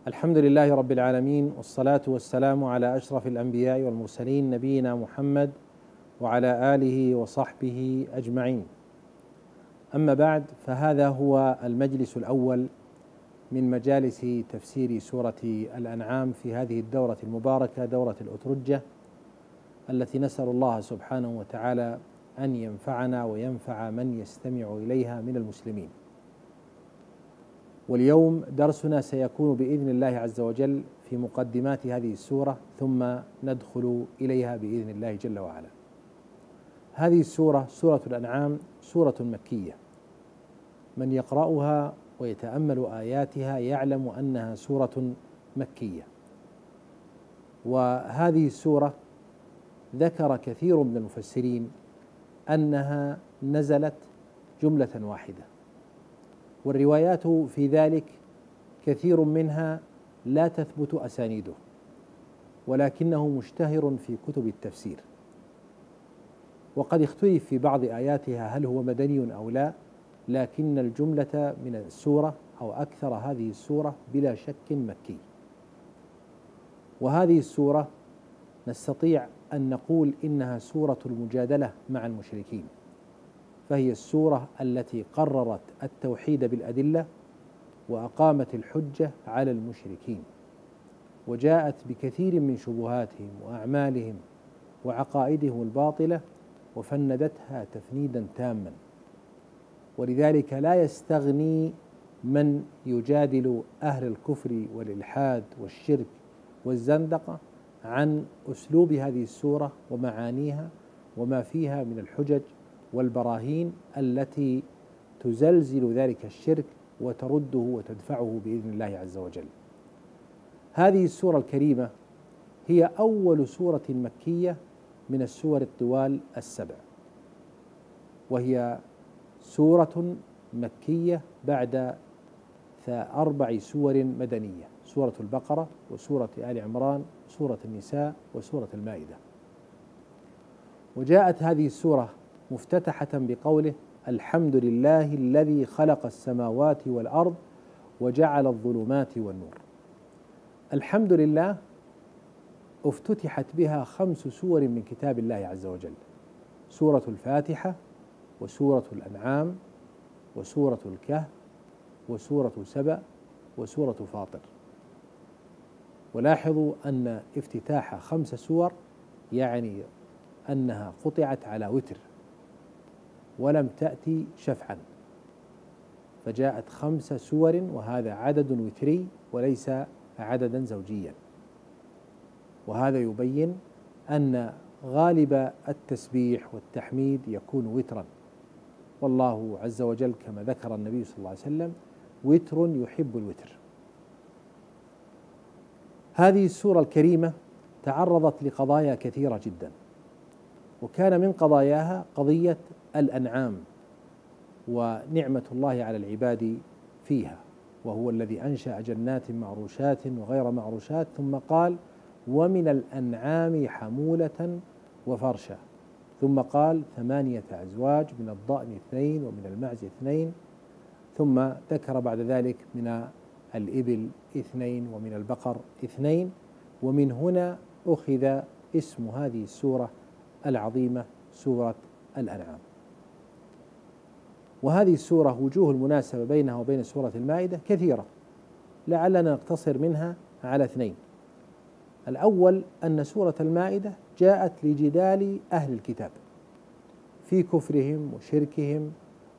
الحمد لله رب العالمين، والصلاة والسلام على أشرف الأنبياء والمرسلين نبينا محمد وعلى آله وصحبه أجمعين. أما بعد، فهذا هو المجلس الأول من مجالس تفسير سورة الأنعام في هذه الدورة المباركة، دورة الأترجة، التي نسأل الله سبحانه وتعالى أن ينفعنا وينفع من يستمع إليها من المسلمين. واليوم درسنا سيكون بإذن الله عز وجل في مقدمات هذه السورة، ثم ندخل إليها بإذن الله جل وعلا. هذه السورة، سورة الأنعام، سورة مكية. من يقرأها ويتأمل آياتها يعلم أنها سورة مكية. وهذه السورة ذكر كثير من المفسرين أنها نزلت جملة واحدة، والروايات في ذلك كثير منها لا تثبت أسانيده، ولكنه مشتهر في كتب التفسير. وقد اختلف في بعض آياتها هل هو مدني أو لا، لكن الجملة من السورة أو أكثر هذه السورة بلا شك مكي. وهذه السورة نستطيع أن نقول إنها سورة المجادلة مع المشركين، فهي السورة التي قررت التوحيد بالأدلة وأقامت الحجة على المشركين، وجاءت بكثير من شبهاتهم وأعمالهم وعقائدهم الباطلة وفندتها تفنيدا تاما. ولذلك لا يستغني من يجادل أهل الكفر والإلحاد والشرك والزندقة عن أسلوب هذه السورة ومعانيها وما فيها من الحجج والبراهين التي تزلزل ذلك الشرك وترده وتدفعه بإذن الله عز وجل. هذه السورة الكريمة هي أول سورة مكية من السور الطوال السبع، وهي سورة مكية بعد 4 سور مدنية: سورة البقرة، وسورة آل عمران، وسورة النساء، وسورة المائدة. وجاءت هذه السورة مفتتحة بقوله: الحمد لله الذي خلق السماوات والأرض وجعل الظلمات والنور. الحمد لله افتتحت بها 5 سور من كتاب الله عز وجل: سورة الفاتحة، وسورة الأنعام، وسورة الكهف، وسورة سبأ، وسورة فاطر. ولاحظوا أن افتتاح 5 سور يعني أنها قطعت على وتر ولم تأتي شفعا، فجاءت 5 سور، وهذا عدد وتري وليس عددا زوجيا. وهذا يبين أن غالب التسبيح والتحميد يكون وترا، والله عز وجل كما ذكر النبي صلى الله عليه وسلم: وتر يحب الوتر. هذه السورة الكريمة تعرضت لقضايا كثيرة جدا، وكان من قضاياها قضية الأنعام ونعمة الله على العباد فيها، وهو الذي أنشأ جنات معروشات وغير معروشات، ثم قال: ومن الأنعام حمولة وفرشا، ثم قال: 8 أزواج، من الضأن 2 ومن المعز 2، ثم ذكر بعد ذلك من الإبل 2 ومن البقر 2. ومن هنا أخذ اسم هذه السورة العظيمة سورة الأنعام. وهذه السورة وجوه المناسبة بينها وبين سورة المائدة كثيرة، لعلنا نقتصر منها على 2. الأول أن سورة المائدة جاءت لجدال أهل الكتاب في كفرهم وشركهم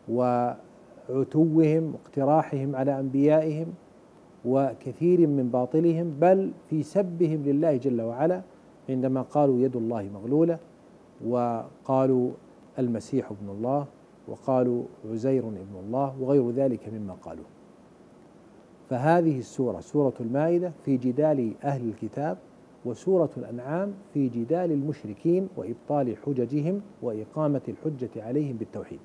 وعتوهم واقتراحهم على أنبيائهم وكثير من باطلهم، بل في سبهم لله جل وعلا عندما قالوا يد الله مغلولة، وقالوا المسيح ابن الله، وقالوا عزير ابن الله، وغير ذلك مما قالوا. فهذه السورة، سورة المائدة، في جدال أهل الكتاب، وسورة الأنعام في جدال المشركين وإبطال حججهم وإقامة الحجة عليهم بالتوحيد.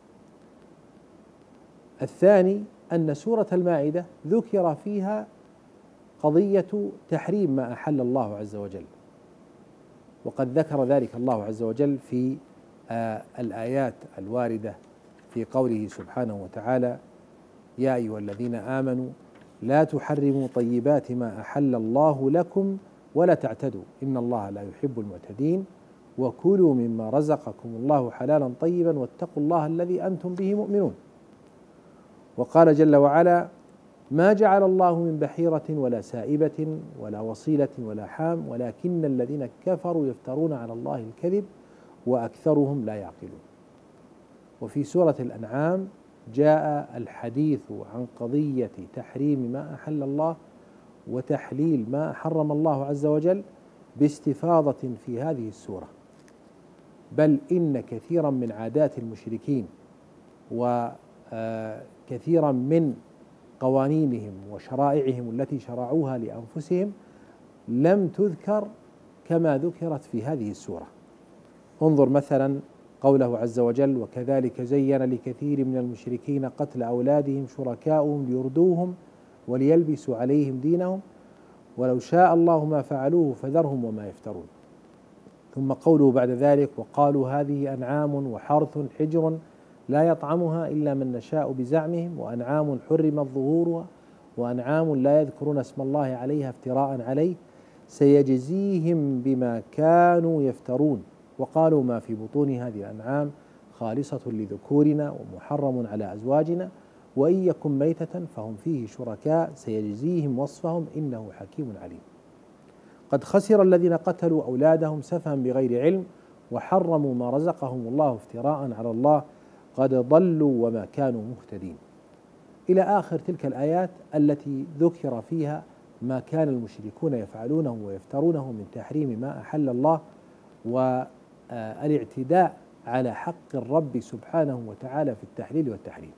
الثاني أن سورة المائدة ذكر فيها قضية تحريم ما أحل الله عز وجل، وقد ذكر ذلك الله عز وجل في الآيات الواردة في قوله سبحانه وتعالى: يا أيها الذين آمنوا لا تحرموا طيبات ما أحل الله لكم ولا تعتدوا إن الله لا يحب المعتدين وكلوا مما رزقكم الله حلالا طيبا واتقوا الله الذي أنتم به مؤمنون. وقال جل وعلا: ما جعل الله من بحيرة ولا سائبة ولا وصيلة ولا حام ولكن الذين كفروا يفترون على الله الكذب وأكثرهم لا يعقلون. وفي سورة الأنعام جاء الحديث عن قضية تحريم ما أحل الله وتحليل ما حرم الله عز وجل باستفاضة في هذه السورة، بل إن كثيرا من عادات المشركين وكثيرا من قوانينهم وشرائعهم التي شرعوها لأنفسهم لم تذكر كما ذكرت في هذه السورة. انظر مثلا قوله عز وجل: وكذلك زين لكثير من المشركين قتل أولادهم شركاؤهم ليردوهم وليلبسوا عليهم دينهم ولو شاء الله ما فعلوه فذرهم وما يفترون. ثم قوله بعد ذلك: وقالوا هذه أنعام وحرث حجر لا يطعمها إلا من نشاء بزعمهم وأنعام حرمت ظهورها وأنعام لا يذكرون اسم الله عليها افتراء عليه سيجزيهم بما كانوا يفترون وقالوا ما في بطون هذه الأنعام خالصة لذكورنا ومحرم على أزواجنا وإن يكن ميتة فهم فيه شركاء سيجزيهم وصفهم إنه حكيم عليم. قد خسر الذين قتلوا أولادهم سفها بغير علم وحرموا ما رزقهم الله افتراء على الله قد ضلوا وما كانوا مهتدين، إلى آخر تلك الآيات التي ذكر فيها ما كان المشركون يفعلونه ويفترونه من تحريم ما أحل الله والاعتداء على حق الرب سبحانه وتعالى في التحليل والتحريم.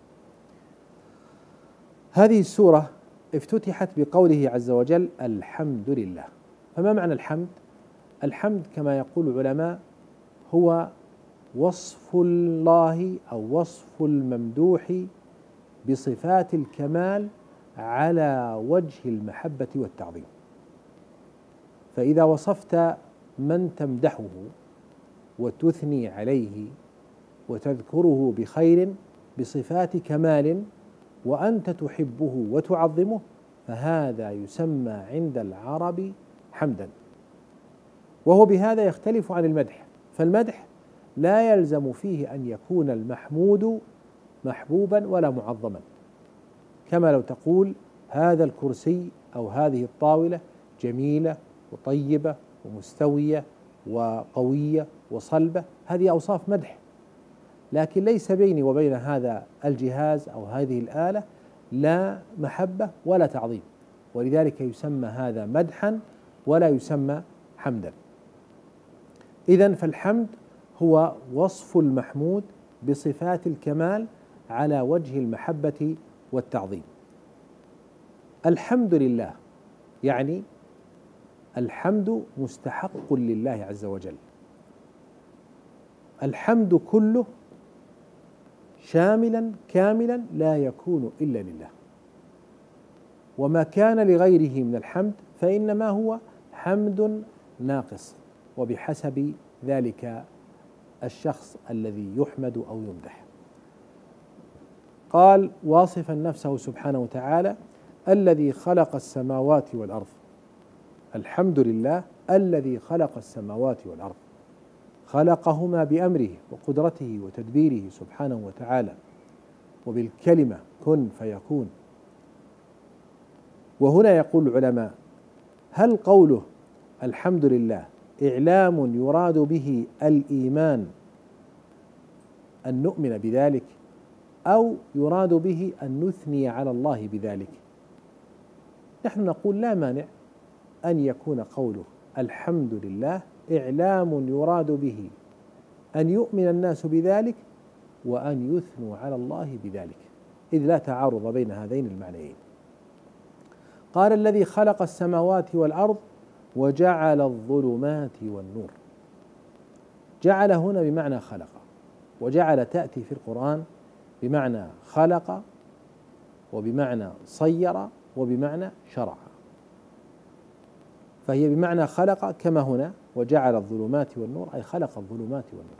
هذه السورة افتتحت بقوله عز وجل: الحمد لله. فما معنى الحمد؟ الحمد كما يقول العلماء هو وصف الله أو وصف الممدوح بصفات الكمال على وجه المحبة والتعظيم. فإذا وصفت من تمدحه وتثني عليه وتذكره بخير بصفات كمال وأنت تحبه وتعظمه فهذا يسمى عند العرب حمدا، وهو بهذا يختلف عن المدح. فالمدح لا يلزم فيه أن يكون المحمود محبوبا ولا معظما، كما لو تقول هذا الكرسي أو هذه الطاولة جميلة وطيبة ومستوية وقوية وصلبة، هذه أوصاف مدح، لكن ليس بيني وبين هذا الجهاز أو هذه الآلة لا محبة ولا تعظيم، ولذلك يسمى هذا مدحا ولا يسمى حمدا. إذن فالحمد هو وصف المحمود بصفات الكمال على وجه المحبة والتعظيم. الحمد لله يعني الحمد مستحق لله عز وجل، الحمد كله شاملا كاملا لا يكون إلا لله، وما كان لغيره من الحمد فإنما هو حمد ناقص وبحسب ذلك الشخص الذي يحمد أو يمدح. قال واصفا نفسه سبحانه وتعالى: الذي خلق السماوات والأرض. الحمد لله الذي خلق السماوات والأرض، خلقهما بأمره وقدرته وتدبيره سبحانه وتعالى وبالكلمة كن فيكون. وهنا يقول العلماء: هل قوله الحمد لله إعلام يراد به الإيمان أن نؤمن بذلك، أو يراد به أن نثني على الله بذلك؟ نحن نقول لا مانع أن يكون قوله الحمد لله إعلام يراد به أن يؤمن الناس بذلك وأن يثنوا على الله بذلك، إذ لا تعارض بين هذين المعنيين. قال الذي خلق السماوات والأرض وجعل الظلمات والنور. جعل هنا بمعنى خلق، وجعل تأتي في القرآن بمعنى خلق وبمعنى صير وبمعنى شرع، فهي بمعنى خلق كما هنا وجعل الظلمات والنور أي خلق الظلمات والنور،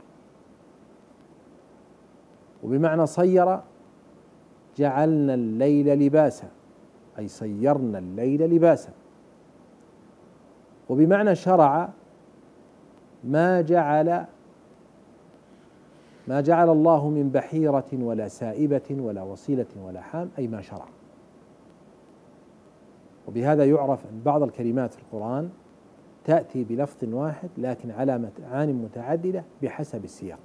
وبمعنى صير جعلنا الليل لباسا أي صيرنا الليل لباسا. وبمعنى شرع ما جعل الله من بحيرة ولا سائبة ولا وصيلة ولا حام، أي ما شرع. وبهذا يعرف أن بعض الكلمات في القرآن تأتي بلفظ واحد لكن على معان متعددة بحسب السياق،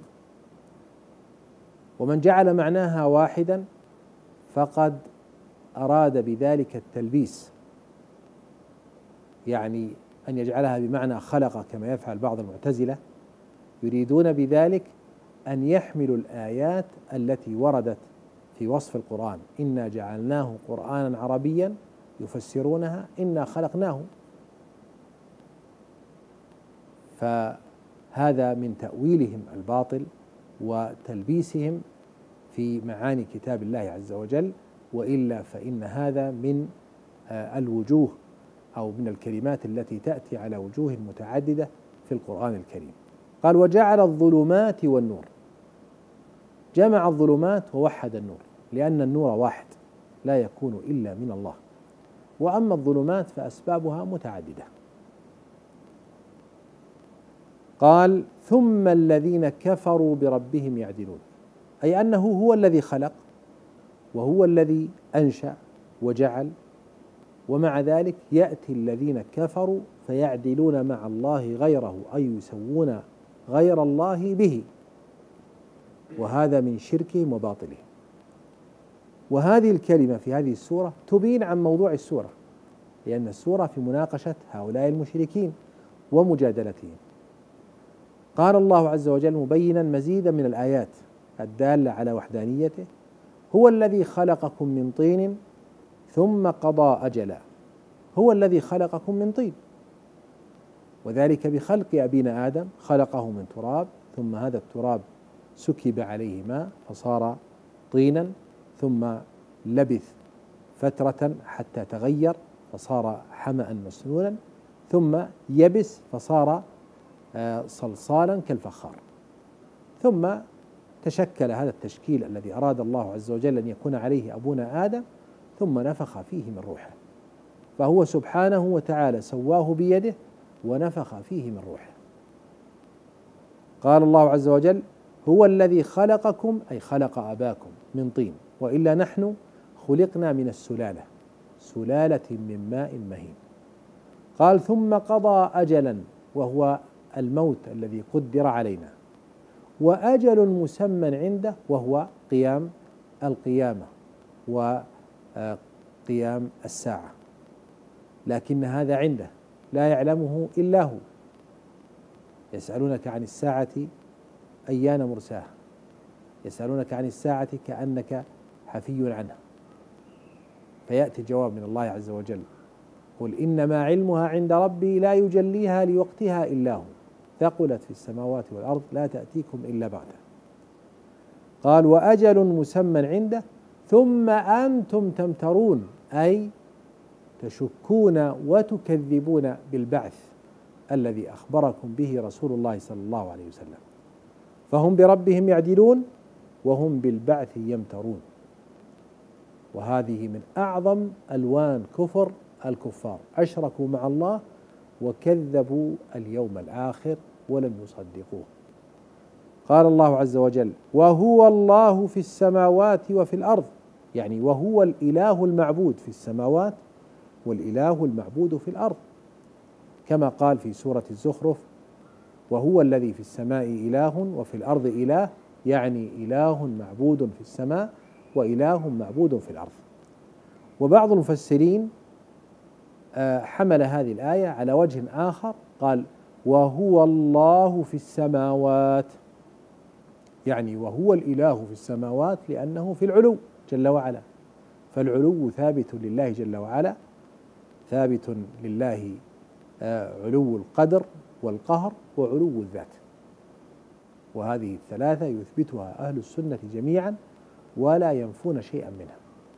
ومن جعل معناها واحدا فقد أراد بذلك التلبيس، يعني أن يجعلها بمعنى خلق كما يفعل بعض المعتزلة، يريدون بذلك أن يحملوا الآيات التي وردت في وصف القرآن: إنا جعلناه قرآنا عربيا، يفسرونها إنا خلقناه. فهذا من تأويلهم الباطل وتلبيسهم في معاني كتاب الله عز وجل، وإلا فإن هذا من الوجوه أو من الكلمات التي تأتي على وجوه متعددة في القرآن الكريم. قال: وجعل الظلمات والنور، جمع الظلمات ووحد النور، لأن النور واحد لا يكون إلا من الله، وأما الظلمات فأسبابها متعددة. قال: ثم الذين كفروا بربهم يعدلون، أي أنه هو الذي خلق وهو الذي أنشأ وجعل، ومع ذلك يأتي الذين كفروا فيعدلون مع الله غيره، أي يسوون غير الله به، وهذا من شركهم وباطلهم. وهذه الكلمة في هذه السورة تبين عن موضوع السورة، لأن السورة في مناقشة هؤلاء المشركين ومجادلتهم. قال الله عز وجل مبينا مزيدا من الآيات الدالة على وحدانيته: هو الذي خلقكم من طين ثم قضى أجلا. هو الذي خلقكم من طين، وذلك بخلق أبينا آدم، خلقه من تراب، ثم هذا التراب سكب عليه ماء فصار طينا، ثم لبث فترة حتى تغير فصار حمأ مسنونا، ثم يبس فصار صلصالا كالفخار، ثم تشكل هذا التشكيل الذي أراد الله عز وجل أن يكون عليه أبونا آدم، ثم نفخ فيه من روحه، فهو سبحانه وتعالى سواه بيده ونفخ فيه من روحه. قال الله عز وجل: هو الذي خلقكم، أي خلق أباكم، من طين، وإلا نحن خلقنا من السلالة، سلالة من ماء مهين. قال: ثم قضى أجلا، وهو الموت الذي قدر علينا، وأجل مسمى عنده، وهو قيام القيامة وقيام الساعة، لكن هذا عنده لا يعلمه إلا هو. يسألونك عن الساعة أيان مرساها، يسألونك عن الساعة كأنك حفي عنها، فيأتي الجواب من الله عز وجل: قل إنما علمها عند ربي لا يجليها لوقتها إلا هو، ثقلت في السماوات والأرض لا تأتيكم إلا بعده. قال: وأجل مسمى عنده ثم أنتم تمترون، أي تشكون وتكذبون بالبعث الذي أخبركم به رسول الله صلى الله عليه وسلم. فهم بربهم يعدلون وهم بالبعث يمترون. وهذه من أعظم ألوان كفر الكفار، أشركوا مع الله وكذبوا اليوم الآخر ولم يصدقوه. قال الله عز وجل: وهو الله في السماوات وفي الأرض، يعني وهو الإله المعبود في السماوات والإله المعبود في الأرض، كما قال في سورة الزخرف: وهو الذي في السماء إله وفي الأرض إله، يعني إله معبود في السماء وإله معبود في الأرض. وبعض المفسرين حمل هذه الآية على وجه آخر، قال: وهو الله في السماوات، يعني وهو الإله في السماوات لأنه في العلو جل وعلا، فالعلو ثابت لله جل وعلا، ثابت لله علو القدر والقهر وعلو الذات، وهذه الثلاثة يثبتها أهل السنة جميعا ولا ينفون شيئا منها.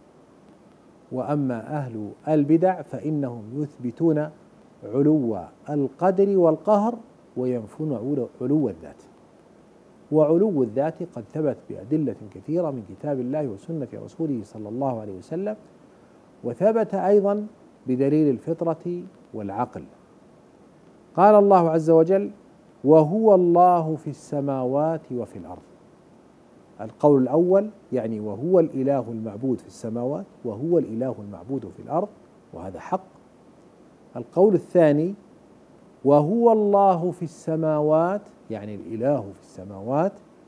وأما أهل البدع فإنهم يثبتون علو القدر والقهر وينفون علو الذات. وعلو الذات قد ثبت بأدلة كثيرة من كتاب الله وسنة رسوله صلى الله عليه وسلم، وثبت أيضا بدليل الفطرة والعقل. قال الله عز وجل: وهو الله في السماوات وفي الأرض. القول الأول يعني وهو الإله المعبود في السماوات وهو الإله المعبود في الأرض، وهذا حق. القول الثاني وهو الله في السماوات يعني الإله في السماوات،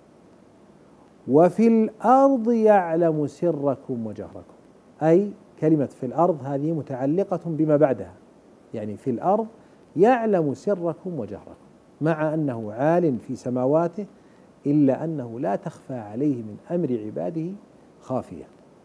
وفي الأرض يعلم سركم وجهركم. أي كلمة في الأرض هذه متعلقة بما بعدها، يعني في الأرض يعلم سركم وجهركم، مع أنه عال في سماواته إلا أنه لا تخفى عليه من أمر عباده خافية.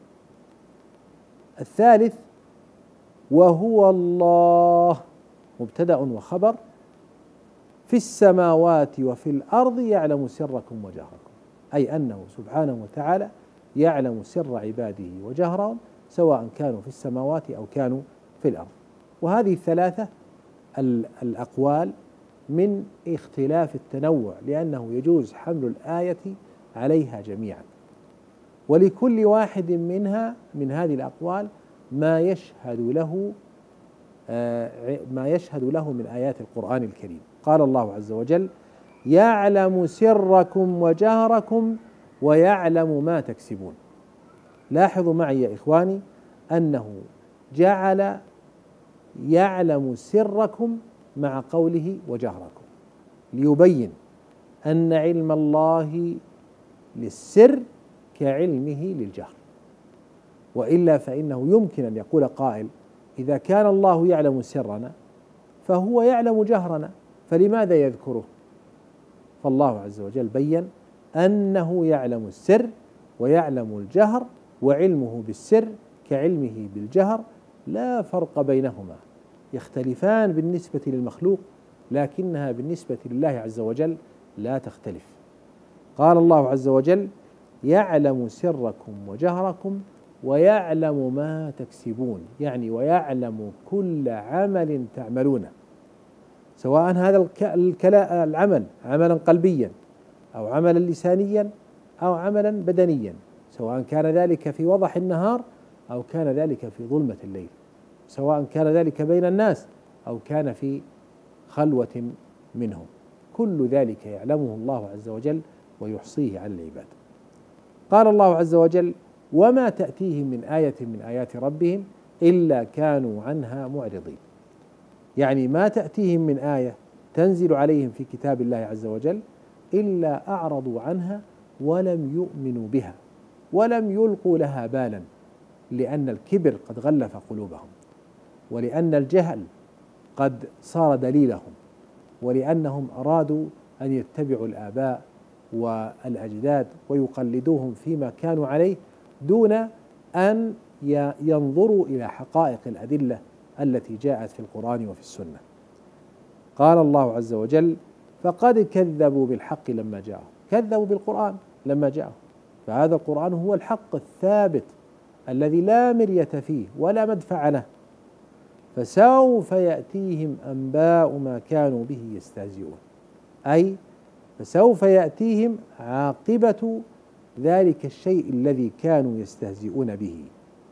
الثالث وهو الله مبتدأ وخبر في السماوات وفي الأرض يعلم سركم وجهركم، أي أنه سبحانه وتعالى يعلم سر عباده وجهرهم سواء كانوا في السماوات أو كانوا في الأرض. وهذه الثلاثة الأقوال من اختلاف التنوع، لأنه يجوز حمل الآية عليها جميعا، ولكل واحد منها من هذه الأقوال ما يشهد له من آيات القرآن الكريم. قال الله عز وجل: يعلم سركم وجهركم ويعلم ما تكسبون. لاحظوا معي يا إخواني أنه جعل يعلم سركم مع قوله وجهركم، ليبين أن علم الله للسر كعلمه للجهر، وإلا فإنه يمكن أن يقول قائل: إذا كان الله يعلم سرنا فهو يعلم جهرنا، فلماذا يذكره؟ فالله عز وجل بين أنه يعلم السر ويعلم الجهر، وعلمه بالسر كعلمه بالجهر لا فرق بينهما، يختلفان بالنسبة للمخلوق لكنها بالنسبة لله عز وجل لا تختلف. قال الله عز وجل: يعلم سركم وجهركم ويعلم ما تكسبون، يعني ويعلم كل عمل تعملونه، سواء هذا العمل عملا قلبيا أو عملا لسانيا أو عملا بدنيا، سواء كان ذلك في وضح النهار أو كان ذلك في ظلمة الليل، سواء كان ذلك بين الناس أو كان في خلوة منهم، كل ذلك يعلمه الله عز وجل ويحصيه على العباد. قال الله عز وجل: وما تأتيهم من آية من آيات ربهم إلا كانوا عنها معرضين، يعني ما تأتيهم من آية تنزل عليهم في كتاب الله عز وجل إلا أعرضوا عنها ولم يؤمنوا بها ولم يلقوا لها بالا، لأن الكبر قد غلف قلوبهم، ولأن الجهل قد صار دليلهم، ولأنهم أرادوا أن يتبعوا الآباء والأجداد ويقلدوهم فيما كانوا عليه دون أن ينظروا إلى حقائق الأدلة التي جاءت في القرآن وفي السنة. قال الله عز وجل: فقد كذبوا بالحق لما جاءهم، كذبوا بالقرآن لما جاءهم، فهذا القرآن هو الحق الثابت الذي لا مرية فيه ولا مدفع له، فسوف يأتيهم أنباء ما كانوا به يستهزئون، أي فسوف يأتيهم عاقبة ذلك الشيء الذي كانوا يستهزئون به.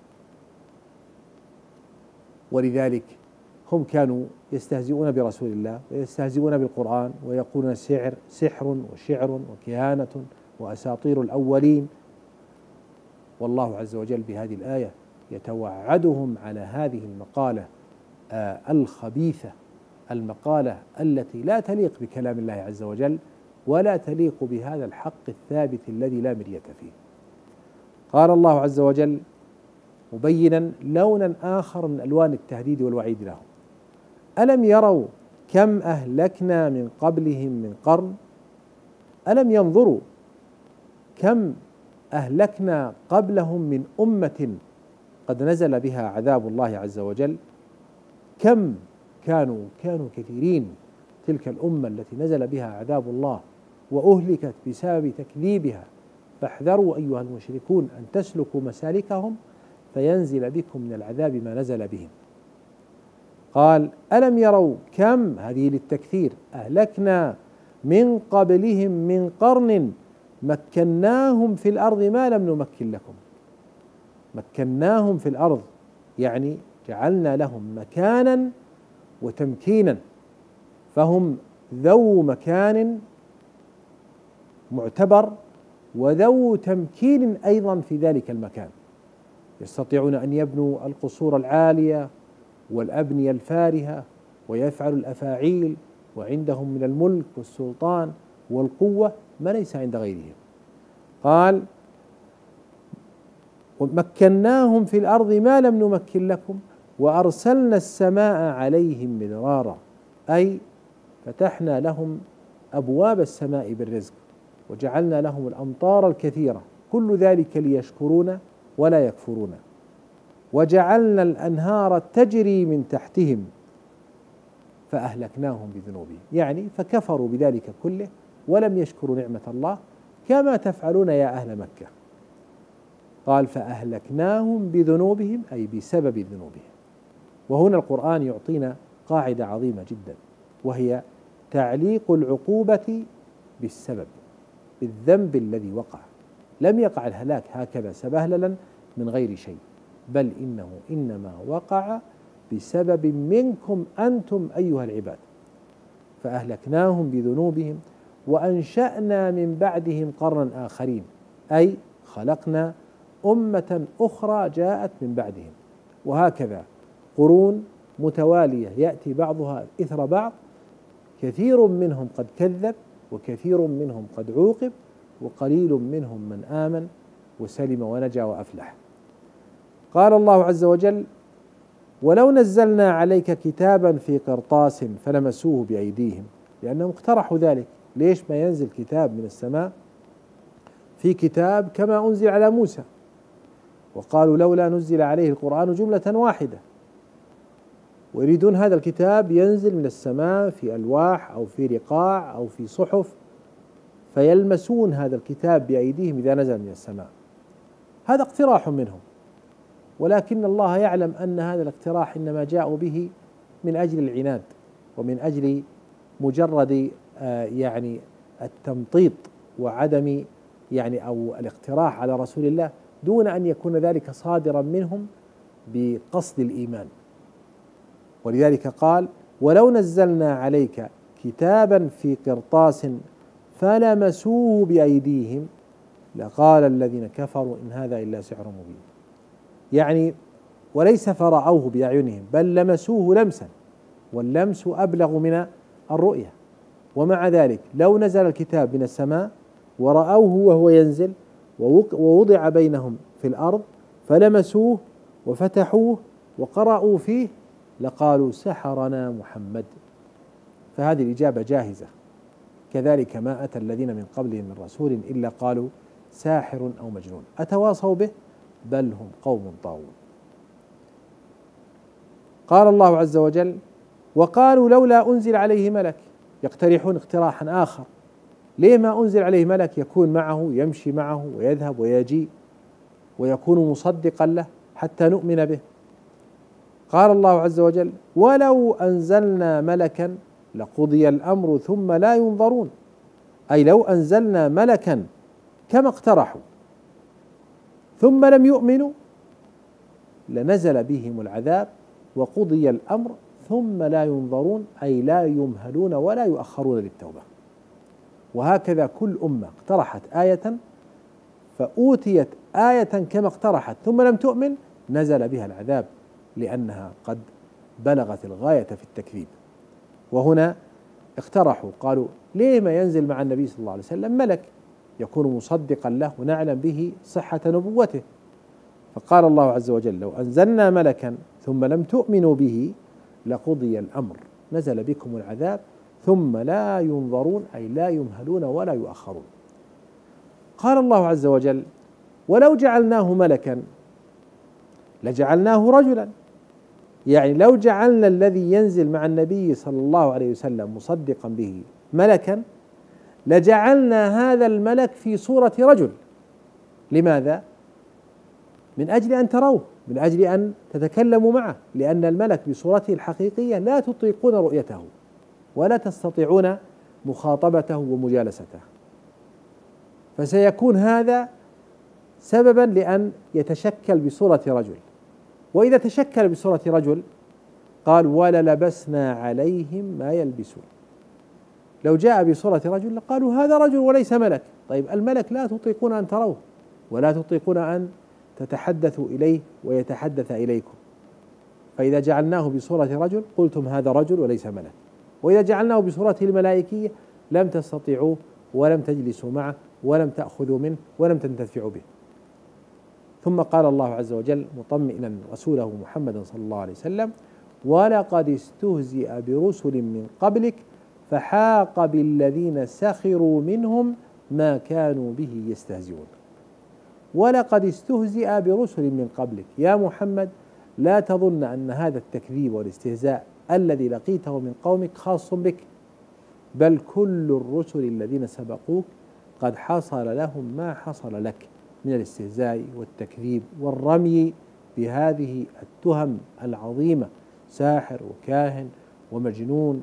ولذلك هم كانوا يستهزئون برسول الله ويستهزئون بالقرآن ويقولون سحر وشعر وكهانة وأساطير الأولين، والله عز وجل بهذه الآية يتوعدهم على هذه المقالة الخبيثة، المقالة التي لا تليق بكلام الله عز وجل ولا تليق بهذا الحق الثابت الذي لا مرية فيه. قال الله عز وجل مبينا لونا آخر من ألوان التهديد والوعيد لهم: ألم يروا كم أهلكنا من قبلهم من قرن، ألم ينظروا كم أهلكنا قبلهم من أمة قد نزل بها عذاب الله عز وجل، كم كانوا كثيرين، تلك الأمة التي نزل بها عذاب الله وأهلكت بسبب تكذيبها، فاحذروا أيها المشركون أن تسلكوا مسالكهم فينزل بكم من العذاب ما نزل بهم. قال: ألم يروا كم، هذه للتكثير، أهلكنا من قبلهم من قرن مكناهم في الأرض ما لم نمكن لكم، مكناهم في الأرض يعني جعلنا لهم مكانا وتمكينا، فهم ذو مكان معتبر وذو تمكين أيضا في ذلك المكان، يستطيعون أن يبنوا القصور العالية والأبنية الفارهة ويفعلوا الأفاعيل، وعندهم من الملك والسلطان والقوة ما ليس عند غيرهم. قال ومكناهم في الأرض ما لم نمكن لكم وأرسلنا السماء عليهم مدرارا، أي فتحنا لهم أبواب السماء بالرزق وجعلنا لهم الأمطار الكثيرة، كل ذلك ليشكرونا ولا يكفرون. وجعلنا الأنهار تجري من تحتهم فأهلكناهم بذنوبهم، يعني فكفروا بذلك كله ولم يشكروا نعمة الله كما تفعلون يا أهل مكة. قال فأهلكناهم بذنوبهم أي بسبب ذنوبهم. وهنا القرآن يعطينا قاعدة عظيمة جدا، وهي تعليق العقوبة بالسبب، بالذنب الذي وقع. لم يقع الهلاك هكذا سبهللا من غير شيء، بل إنه إنما وقع بسبب منكم أنتم أيها العباد. فأهلكناهم بذنوبهم وأنشأنا من بعدهم قرنا آخرين، أي خلقنا أمة أخرى جاءت من بعدهم، وهكذا قرون متوالية يأتي بعضها إثر بعض، كثير منهم قد كذب وكثير منهم قد عوقب وقليل منهم من آمن وسلم ونجا وأفلح. قال الله عز وجل ولو نزلنا عليك كتابا في قرطاس فلمسوه بأيديهم، لأنهم اقترحوا ذلك. ليش ما ينزل كتاب من السماء في كتاب كما أنزل على موسى؟ وقالوا لولا نزل عليه القرآن جملة واحدة، ويريدون هذا الكتاب ينزل من السماء في ألواح أو في رقاع أو في صحف، فيلمسون هذا الكتاب بأيديهم إذا نزل من السماء. هذا اقتراح منهم، ولكن الله يعلم أن هذا الاقتراح إنما جاءوا به من أجل العناد ومن أجل مجرد يعني التمطيط وعدم يعني أو الاقتراح على رسول الله، دون أن يكون ذلك صادرا منهم بقصد الإيمان. ولذلك قال ولو نزلنا عليك كتابا في قرطاس فلمسوه بأيديهم لقال الذين كفروا إن هذا إلا سحر مبين. يعني وليس فرأوه بأعينهم بل لمسوه لمسا، واللمس أبلغ من الرؤية. ومع ذلك لو نزل الكتاب من السماء ورأوه وهو ينزل ووضع بينهم في الأرض فلمسوه وفتحوه وقرأوا فيه لقالوا سحرنا محمد. فهذه الإجابة جاهزة. كذلك ما أتى الذين من قبلهم من رسول إلا قالوا ساحر أو مجنون أتواصوا به بل هم قوم طاغون. قال الله عز وجل وقالوا لولا أنزل عليه ملك، يقترحون اقتراحا آخر، ليه ما أنزل عليه ملك يكون معه يمشي معه ويذهب ويجيء ويكون مصدقا له حتى نؤمن به؟ قال الله عز وجل ولو أنزلنا ملكا لقضي الأمر ثم لا ينظرون، أي لو أنزلنا ملكا كما اقترحوا ثم لم يؤمنوا لنزل بهم العذاب وقضي الأمر ثم لا ينظرون، أي لا يمهلون ولا يؤخرون للتوبة. وهكذا كل أمة اقترحت آية فأوتيت آية كما اقترحت ثم لم تؤمن نزل بها العذاب لأنها قد بلغت الغاية في التكذيب. وهنا اقترحوا قالوا ليه ما ينزل مع النبي صلى الله عليه وسلم ملك يكون مصدقا له ونعلم به صحة نبوته؟ فقال الله عز وجل لو أنزلنا ملكا ثم لم تؤمنوا به لقضي الأمر نزل بكم العذاب ثم لا ينظرون، أي لا يمهلون ولا يؤخرون. قال الله عز وجل ولو جعلناه ملكا لجعلناه رجلا، يعني لو جعلنا الذي ينزل مع النبي صلى الله عليه وسلم مصدقا به ملكا لجعلنا هذا الملك في صورة رجل. لماذا؟ من أجل أن تروه، من أجل أن تتكلموا معه، لأن الملك بصورته الحقيقية لا تطيقون رؤيته ولا تستطيعون مخاطبته ومجالسته، فسيكون هذا سببا لأن يتشكل بصورة رجل. وإذا تشكل بصورة رجل قال وللبسنا عليهم ما يلبسون. لو جاء بصورة رجل قالوا هذا رجل وليس ملك. طيب الملك لا تطيقون أن تروه ولا تطيقون أن تتحدثوا إليه ويتحدث إليكم، فإذا جعلناه بصورة رجل قلتم هذا رجل وليس ملك، وإذا جعلناه بصورته الملائكية لم تستطيعوه ولم تجلسوا معه ولم تأخذوا منه ولم تنتفعوا به. ثم قال الله عز وجل مطمئنا رسوله محمدا صلى الله عليه وسلم ولقد استهزئ برسل من قبلك فحاق بالذين سخروا منهم ما كانوا به يستهزئون. ولقد استهزئ برسل من قبلك، يا محمد لا تظن أن هذا التكذيب والاستهزاء الذي لقيته من قومك خاص بك، بل كل الرسل الذين سبقوك قد حصل لهم ما حصل لك من الاستهزاء والتكذيب والرمي بهذه التهم العظيمة، ساحر وكاهن ومجنون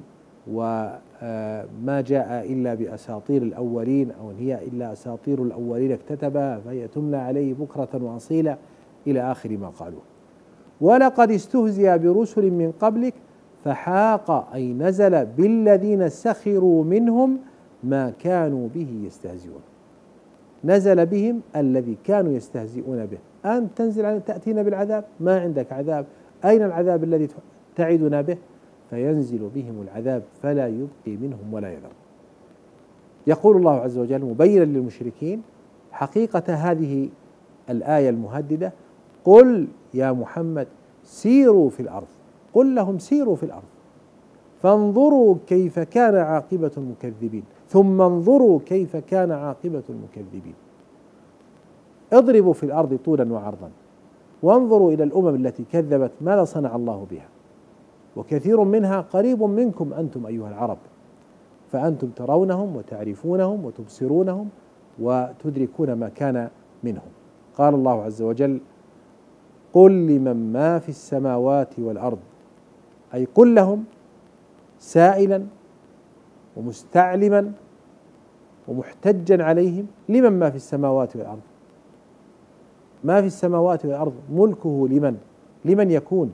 وما جاء إلا بأساطير الأولين أو إن هي إلا أساطير الأولين اكتتبها فهي تملى عليه بكرة وأصيلا إلى آخر ما قالوه. ولقد استهزئ برسل من قبلك فحاق أي نزل بالذين سخروا منهم ما كانوا به يستهزئون. نزل بهم الذي كانوا يستهزئون به. أنت تنزل تأتينا بالعذاب، ما عندك عذاب، أين العذاب الذي تعدنا به؟ فينزل بهم العذاب فلا يبقي منهم ولا يذر. يقول الله عز وجل مبينا للمشركين حقيقة هذه الآية المهددة: قل يا محمد سيروا في الأرض، قل لهم سيروا في الأرض فانظروا كيف كان عاقبة المكذبين، ثم انظروا كيف كان عاقبة المكذبين. اضربوا في الأرض طولا وعرضا وانظروا إلى الأمم التي كذبت ماذا صنع الله بها، وكثير منها قريب منكم أنتم أيها العرب، فأنتم ترونهم وتعرفونهم وتبصرونهم وتدركون ما كان منهم. قال الله عز وجل: قل لمن ما في السماوات والأرض، أي قل لهم سائلا ومستعلما ومحتجا عليهم لمن ما في السماوات والأرض. ما في السماوات والأرض ملكه لمن يكون؟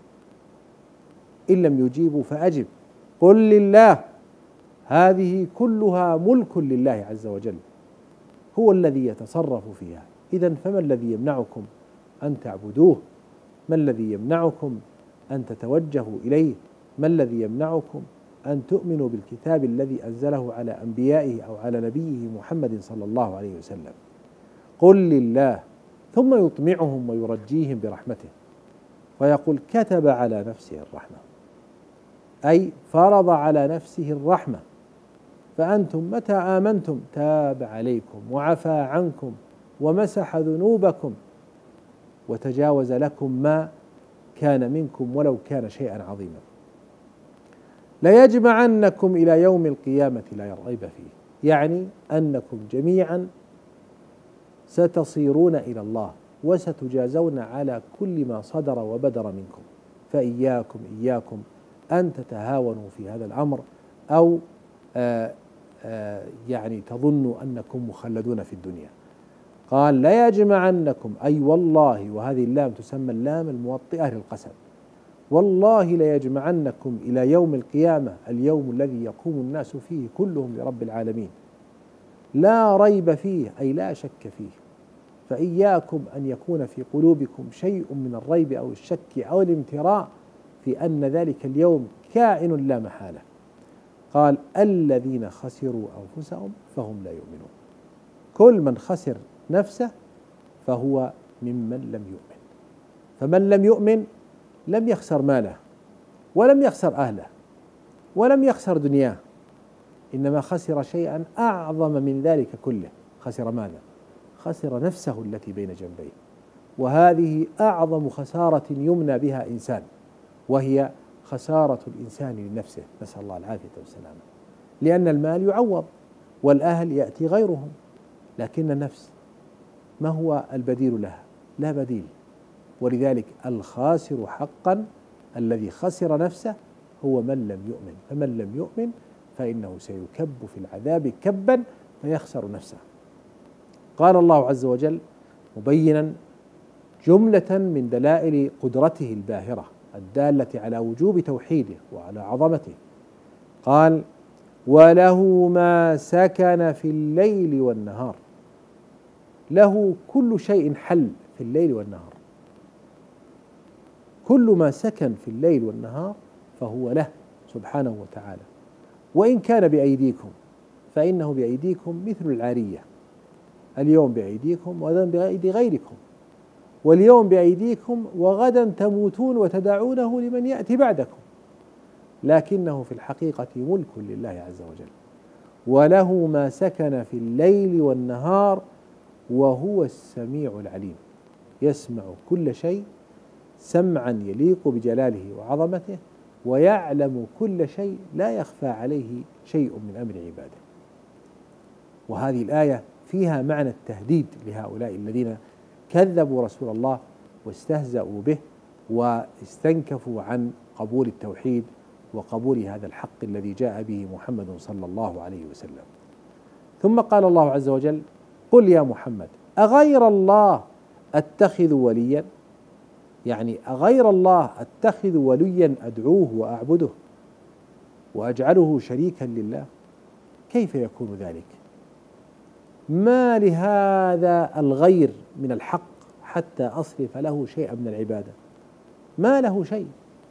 إن لم يجيبوا فأجب، قل لله، هذه كلها ملك لله عز وجل، هو الذي يتصرف فيها. إذن فما الذي يمنعكم أن تعبدوه؟ ما الذي يمنعكم أن تتوجهوا إليه؟ ما الذي يمنعكم أن تؤمنوا بالكتاب الذي أنزله على أنبيائه أو على نبيه محمد صلى الله عليه وسلم؟ قل لله، ثم يطمعهم ويرجيهم برحمته ويقول: كتب على نفسه الرحمة، أي فرض على نفسه الرحمة، فأنتم متى آمنتم تاب عليكم وعفى عنكم ومسح ذنوبكم وتجاوز لكم ما كان منكم ولو كان شيئا عظيما. ليجمعنكم إلى يوم القيامة لا ريب فيه، يعني أنكم جميعا ستصيرون إلى الله وستجازون على كل ما صدر وبدر منكم، فإياكم أن تتهاونوا في هذا الأمر أو يعني تظنوا أنكم مخلدون في الدنيا. قال: لا يجمعنكم، أي والله، وهذه اللام تسمى اللام الموطئة للقسم، والله لا يجمعنكم إلى يوم القيامة، اليوم الذي يقوم الناس فيه كلهم لرب العالمين، لا ريب فيه، أي لا شك فيه. فإياكم أن يكون في قلوبكم شيء من الريب أو الشك أو الامتراء في أن ذلك اليوم كائن لا محالة. قال: الذين خسروا أنفسهم فهم لا يؤمنون. كل من خسر نفسه فهو ممن لم يؤمن، فمن لم يؤمن لم يخسر ماله ولم يخسر أهله ولم يخسر دنياه، إنما خسر شيئا أعظم من ذلك كله. خسر ماذا؟ خسر نفسه التي بين جنبيه، وهذه أعظم خسارة يمنى بها إنسان، وهي خسارة الإنسان لنفسه، نسأل الله العافية والسلامة. لأن المال يعوض والأهل يأتي غيرهم، لكن النفس ما هو البديل لها؟ لا بديل. ولذلك الخاسر حقا الذي خسر نفسه هو من لم يؤمن، فمن لم يؤمن فإنه سيكب في العذاب كبا فيخسر نفسه. قال الله عز وجل مبينا جملة من دلائل قدرته الباهرة الدالة على وجوب توحيده وعلى عظمته. قال: وله ما سكن في الليل والنهار. له كل شيء حل في الليل والنهار، كل ما سكن في الليل والنهار فهو له سبحانه وتعالى. وإن كان بأيديكم فإنه بأيديكم مثل العارية، اليوم بأيديكم وغدا بأيدي غيركم، واليوم بأيديكم وغدا تموتون وتدعونه لمن يأتي بعدكم، لكنه في الحقيقة ملك لله عز وجل. وله ما سكن في الليل والنهار وهو السميع العليم، يسمع كل شيء سمعا يليق بجلاله وعظمته، ويعلم كل شيء لا يخفى عليه شيء من أمر عباده. وهذه الآية فيها معنى التهديد لهؤلاء الذين كذبوا رسول الله واستهزأوا به واستنكفوا عن قبول التوحيد وقبول هذا الحق الذي جاء به محمد صلى الله عليه وسلم. ثم قال الله عز وجل: قل يا محمد أغير الله أتخذ وليا، يعني أغير الله أتخذ وليا أدعوه وأعبده وأجعله شريكا لله؟ كيف يكون ذلك؟ ما لهذا الغير من الحق حتى أصرف له شيئا من العبادة؟ ما له شيء.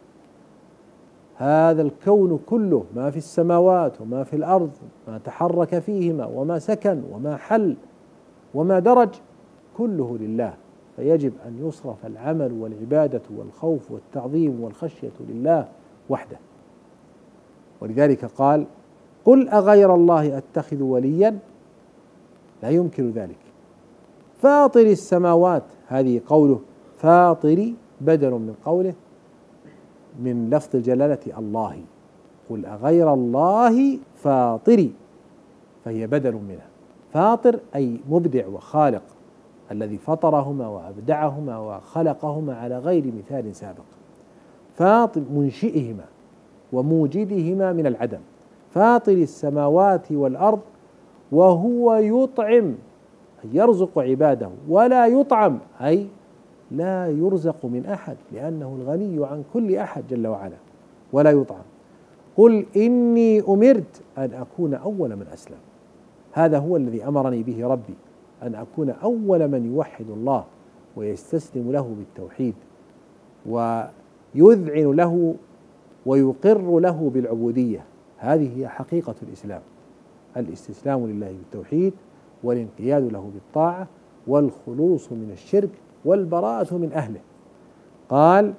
هذا الكون كله، ما في السماوات وما في الأرض، ما تحرك فيهما وما سكن وما حل وما درج، كله لله، فيجب أن يصرف العمل والعبادة والخوف والتعظيم والخشية لله وحده. ولذلك قال: قل أغير الله أتخذ وليا، لا يمكن ذلك. فاطر السماوات، هذه قوله فاطر بدل من قوله من لفظ الجلالة الله. قل أغير الله فاطري، فهي بدل منها. فاطر أي مبدع وخالق، الذي فطرهما وأبدعهما وخلقهما على غير مثال سابق. فاطر منشئهما وموجدهما من العدم. فاطر السماوات والأرض وهو يطعم، أي يرزق عباده، ولا يطعم أي لا يرزق من أحد، لأنه الغني عن كل أحد جل وعلا، ولا يطعم. قل إني أمرت أن أكون أول من أسلم. هذا هو الذي أمرني به ربي، أن أكون أول من يوحد الله ويستسلم له بالتوحيد ويذعن له ويقر له بالعبودية. هذه هي حقيقة الإسلام، الاستسلام لله بالتوحيد والانقياد له بالطاعة والخلوص من الشرك والبراءة من أهله. قال: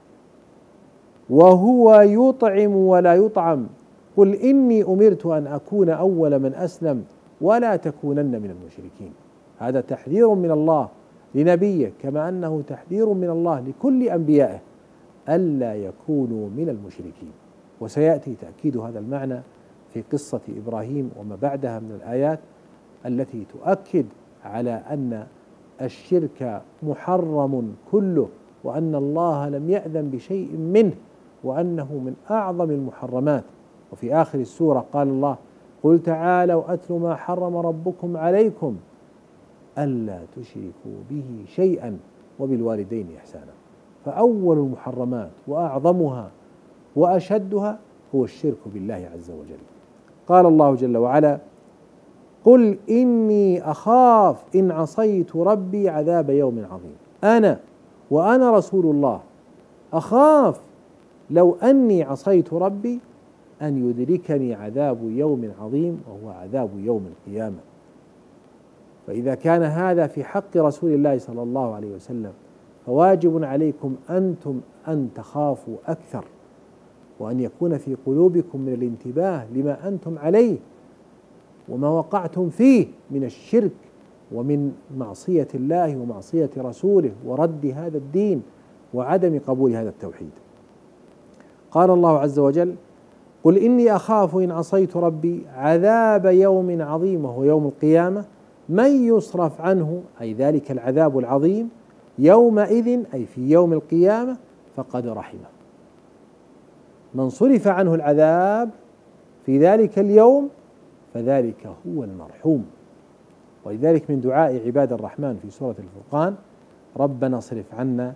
وهو يطعم ولا يطعم. قل إني أمرت أن أكون أول من أسلم ولا تكونن من المشركين. هذا تحذير من الله لنبيه، كما أنه تحذير من الله لكل أنبيائه ألا يكونوا من المشركين. وسيأتي تأكيد هذا المعنى في قصة إبراهيم وما بعدها من الآيات التي تؤكد على أن الشرك محرم كله، وأن الله لم يأذن بشيء منه، وأنه من أعظم المحرمات. وفي آخر السورة قال الله: قل تعالوا أتل ما حرم ربكم عليكم ألا تشركوا به شيئا وبالوالدين إحسانا. فأول المحرمات وأعظمها وأشدها هو الشرك بالله عز وجل. قال الله جل وعلا: قل إني أخاف إن عصيت ربي عذاب يوم عظيم. وأنا رسول الله أخاف لو أني عصيت ربي أن يدركني عذاب يوم عظيم، وهو عذاب يوم القيامة. فإذا كان هذا في حق رسول الله صلى الله عليه وسلم، فواجب عليكم أنتم أن تخافوا أكثر، وأن يكون في قلوبكم من الانتباه لما أنتم عليه وما وقعتم فيه من الشرك ومن معصية الله ومعصية رسوله ورد هذا الدين وعدم قبول هذا التوحيد. قال الله عز وجل: قل إني أخاف إن عصيت ربي عذاب يوم عظيم، وهو يوم القيامة، من يصرف عنه، أي ذلك العذاب العظيم، يومئذ أي في يوم القيامة، فقد رحمه. من صرف عنه العذاب في ذلك اليوم فذلك هو المرحوم. ولذلك من دعاء عباد الرحمن في سورة الفرقان: ربنا اصرف عنا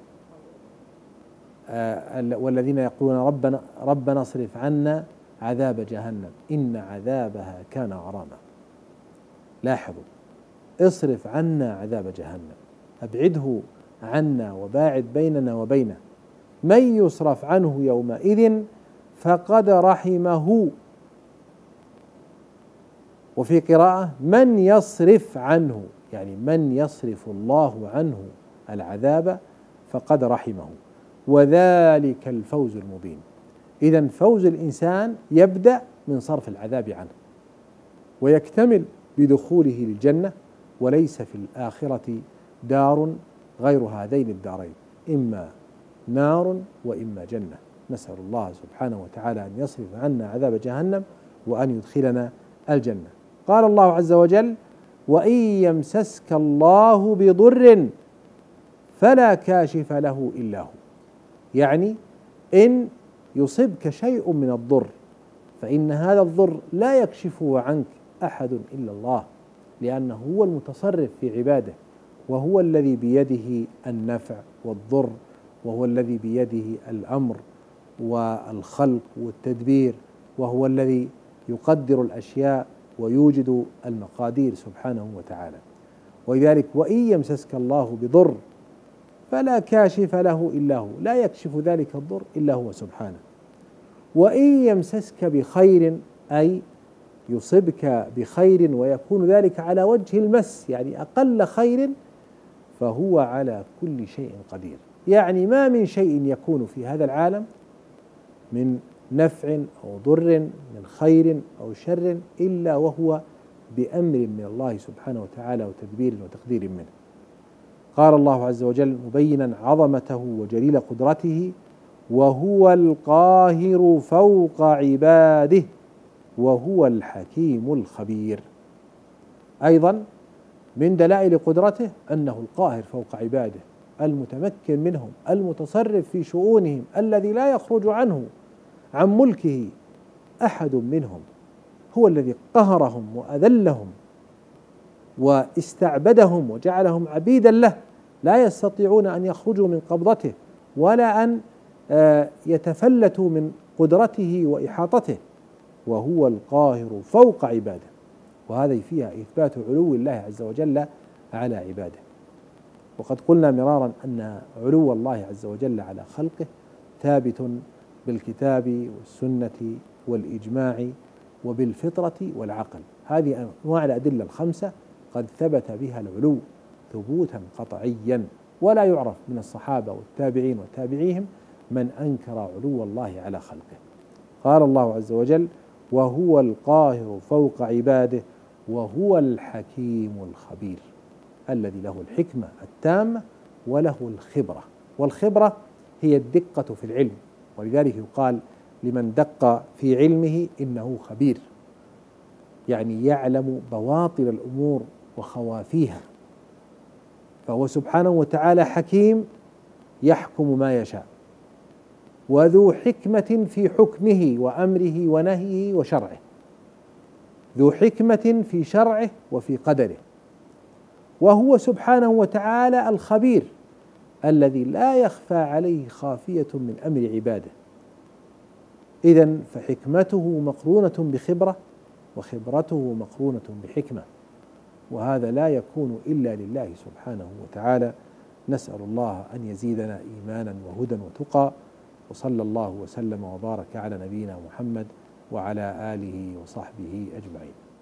والذين يقولون ربنا اصرف عنا عذاب جهنم إن عذابها كان غراما. لاحظوا، اصرف عنا عذاب جهنم، أبعده عنا وباعد بيننا وبينه. من يصرف عنه يومئذ فقد رحمه، وفي قراءة من يصرف عنه، يعني من يصرف الله عنه العذاب فقد رحمه، وذلك الفوز المبين. إذن فوز الإنسان يبدأ من صرف العذاب عنه، ويكتمل بدخوله للجنة، وليس في الآخرة دار غير هذين الدارين، إما نار وإما جنة. نسأل الله سبحانه وتعالى أن يصرف عنا عذاب جهنم وأن يدخلنا الجنة. قال الله عز وجل: وإن يمسسك الله بضر فلا كاشف له إلا هو، يعني إن يصبك شيء من الضر فإن هذا الضر لا يكشفه عنك أحد إلا الله، لأنه هو المتصرف في عباده، وهو الذي بيده النفع والضر، وهو الذي بيده الأمر والخلق والتدبير، وهو الذي يقدر الأشياء ويوجد المقادير سبحانه وتعالى. ولذلك وإن يمسسك الله بضر فلا كاشف له إلا هو، لا يكشف ذلك الضر إلا هو سبحانه. وإن يمسسك بخير، أي يصبك بخير ويكون ذلك على وجه المس، يعني أقل خير، فهو على كل شيء قدير. يعني ما من شيء يكون في هذا العالم من نفع أو ضر، من خير أو شر، إلا وهو بأمر من الله سبحانه وتعالى وتدبير وتقدير منه. قال الله عز وجل مبينا عظمته وجليل قدرته: وهو القاهر فوق عباده وهو الحكيم الخبير. أيضا من دلائل قدرته أنه القاهر فوق عباده، المتمكن منهم، المتصرف في شؤونهم، الذي لا يخرج عنه عن ملكه أحد منهم، هو الذي قهرهم وأذلهم واستعبدهم وجعلهم عبيدا له، لا يستطيعون أن يخرجوا من قبضته ولا أن يتفلتوا من قدرته وإحاطته. وهو القاهر فوق عباده، وهذه فيها إثبات علو الله عز وجل على عباده. وقد قلنا مرارا أن علو الله عز وجل على خلقه ثابت بالكتاب والسنة والإجماع وبالفطرة والعقل. هذه أنواع الأدلة الخمسة قد ثبت بها العلو ثبوتا قطعيا، ولا يعرف من الصحابة والتابعين وتابعيهم من أنكر علو الله على خلقه. قال الله عز وجل: وهو القاهر فوق عباده وهو الحكيم الخبير، الذي له الحكمة التامة وله الخبرة، والخبرة هي الدقة في العلم، ولذلك يقال لمن دق في علمه إنه خبير، يعني يعلم بواطن الأمور وخوافيها. فهو سبحانه وتعالى حكيم يحكم ما يشاء، وذو حكمة في حكمه وأمره ونهيه وشرعه، ذو حكمة في شرعه وفي قدره. وهو سبحانه وتعالى الخبير الذي لا يخفى عليه خافية من أمر عباده. إذن فحكمته مقرونة بخبرة، وخبرته مقرونة بحكمة، وهذا لا يكون إلا لله سبحانه وتعالى. نسأل الله أن يزيدنا إيمانا وهدى وتقى، وصلى الله وسلم وبارك على نبينا محمد وعلى آله وصحبه أجمعين.